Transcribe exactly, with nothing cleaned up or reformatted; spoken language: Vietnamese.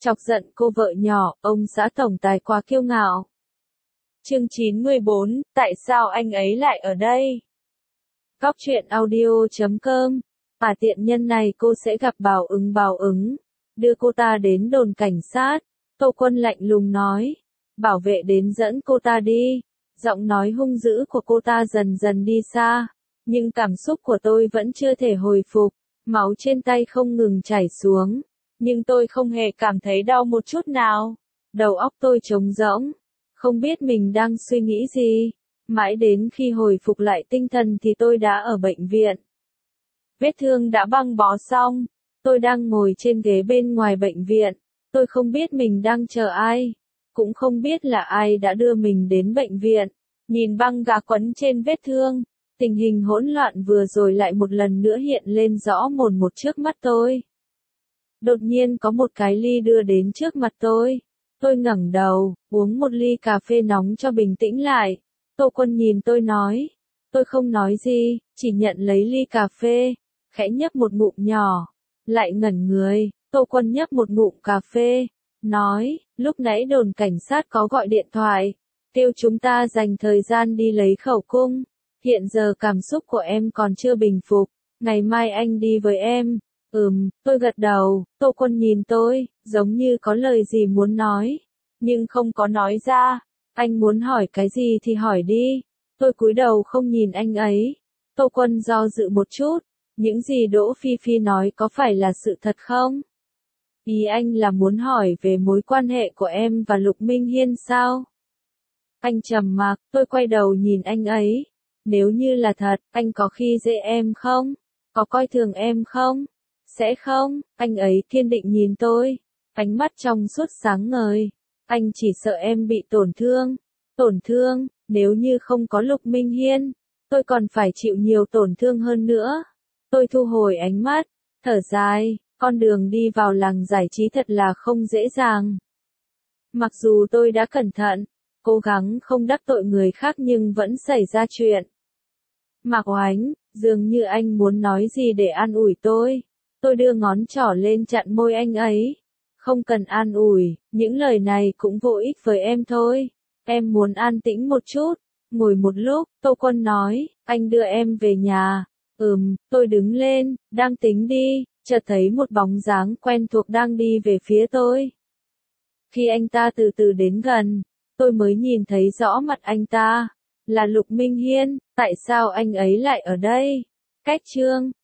Chọc giận cô vợ nhỏ, ông xã tổng tài quá kiêu ngạo. Chương chín mươi bốn, tại sao anh ấy lại ở đây? Góc truyện audio chấm com. À tiện nhân này cô sẽ gặp Bảo Ứng Bảo Ứng. Đưa cô ta đến đồn cảnh sát. Tô Quân lạnh lùng nói. Bảo vệ đến dẫn cô ta đi. Giọng nói hung dữ của cô ta dần dần đi xa. Nhưng cảm xúc của tôi vẫn chưa thể hồi phục. Máu trên tay không ngừng chảy xuống. Nhưng tôi không hề cảm thấy đau một chút nào. Đầu óc tôi trống rỗng. Không biết mình đang suy nghĩ gì. Mãi đến khi hồi phục lại tinh thần thì tôi đã ở bệnh viện. Vết thương đã băng bó xong. Tôi đang ngồi trên ghế bên ngoài bệnh viện. Tôi không biết mình đang chờ ai. Cũng không biết là ai đã đưa mình đến bệnh viện. Nhìn băng gạc quấn trên vết thương. Tình hình hỗn loạn vừa rồi lại một lần nữa hiện lên rõ mồn một trước mắt tôi. Đột nhiên có một cái ly đưa đến trước mặt tôi. Tôi ngẩng đầu, uống một ly cà phê nóng cho bình tĩnh lại. Tô Quân nhìn tôi nói. Tôi không nói gì, chỉ nhận lấy ly cà phê, khẽ nhấp một ngụm nhỏ. Lại ngẩn người, Tô Quân nhấp một ngụm cà phê, nói, lúc nãy đồn cảnh sát có gọi điện thoại, kêu chúng ta dành thời gian đi lấy khẩu cung. Hiện giờ cảm xúc của em còn chưa bình phục, ngày mai anh đi với em. Ừm, tôi gật đầu. Tô Quân nhìn tôi, giống như có lời gì muốn nói, nhưng không có nói ra. Anh muốn hỏi cái gì thì hỏi đi. Tôi cúi đầu không nhìn anh ấy. Tô Quân do dự một chút. Những gì Đỗ Phi Phi nói có phải là sự thật không? Ý anh là muốn hỏi về mối quan hệ của em và Lục Minh Hiên sao? Anh trầm mặc, tôi quay đầu nhìn anh ấy. Nếu như là thật, anh có khi dễ em không? Có coi thường em không? Sẽ không, anh ấy kiên định nhìn tôi. Ánh mắt trong suốt sáng ngời. Anh chỉ sợ em bị tổn thương. Tổn thương, nếu như không có Lục Minh Hiên, tôi còn phải chịu nhiều tổn thương hơn nữa. Tôi thu hồi ánh mắt, thở dài, con đường đi vào làng giải trí thật là không dễ dàng. Mặc dù tôi đã cẩn thận, cố gắng không đắc tội người khác nhưng vẫn xảy ra chuyện. Mạc Oánh, dường như anh muốn nói gì để an ủi tôi. Tôi đưa ngón trỏ lên chặn môi anh ấy. Không cần an ủi, những lời này cũng vô ích với em thôi. Em muốn an tĩnh một chút. Ngồi một lúc, Tô Quân nói, anh đưa em về nhà. Ừm, tôi đứng lên, đang tính đi, chợt thấy một bóng dáng quen thuộc đang đi về phía tôi. Khi anh ta từ từ đến gần, tôi mới nhìn thấy rõ mặt anh ta. Là Lục Minh Hiên, tại sao anh ấy lại ở đây? Cách chương